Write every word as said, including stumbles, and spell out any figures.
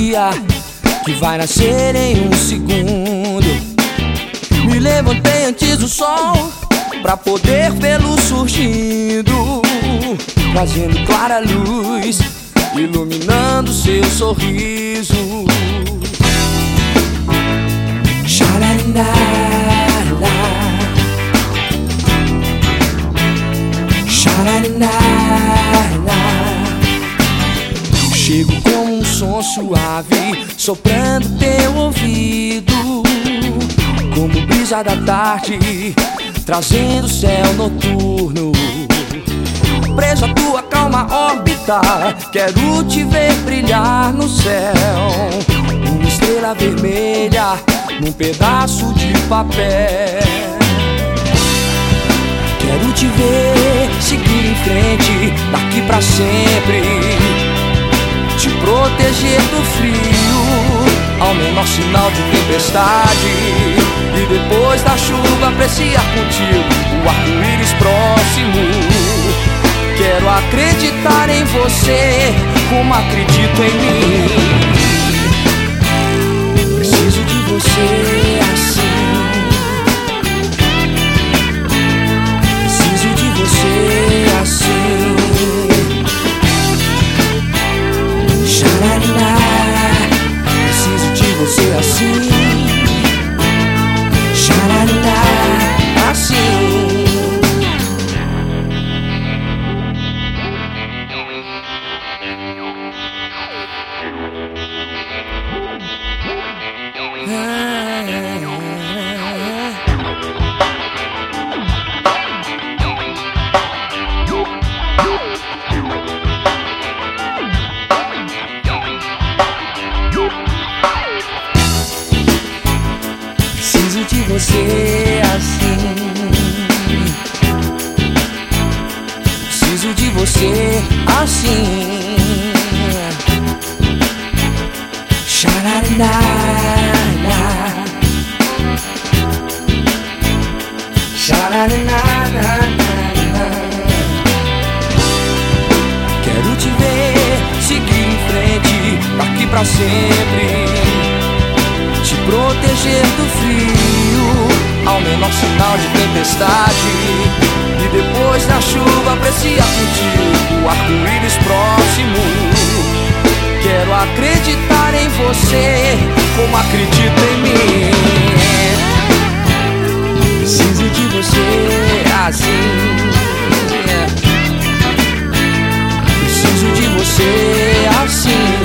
dia que vai nascer em um segundo. Me levantei antes do sol pra poder vê-lo surgindo, trazendo clara luz, iluminando seu sorriso. Xaranara, xaranara. Chego como um som suave, soprando teu ouvido, como brisa da tarde, trazendo céu noturno. Preso à tua calma órbita, quero te ver brilhar no céu, uma estrela vermelha num pedaço de papel. Quero te ver seguir em frente, daqui pra sempre, te proteger do frio, ao menor sinal de tempestade, e depois da chuva apreciar contigo o arco-íris próximo. Quero acreditar em você como acredito em mim. Preciso de você assim. Preciso de você assim. Xarará. Preciso de você assim. Xarará. Assim. Preciso de você assim. Preciso de você assim. Xarará. Quero te ver seguir em frente, daqui pra sempre, te proteger do frio, ao menor sinal de tempestade, e depois da chuva apreciar contigo o arco-íris próximo. Quero acreditar em você como acredito em mim. Preciso de você assim. Preciso de você assim.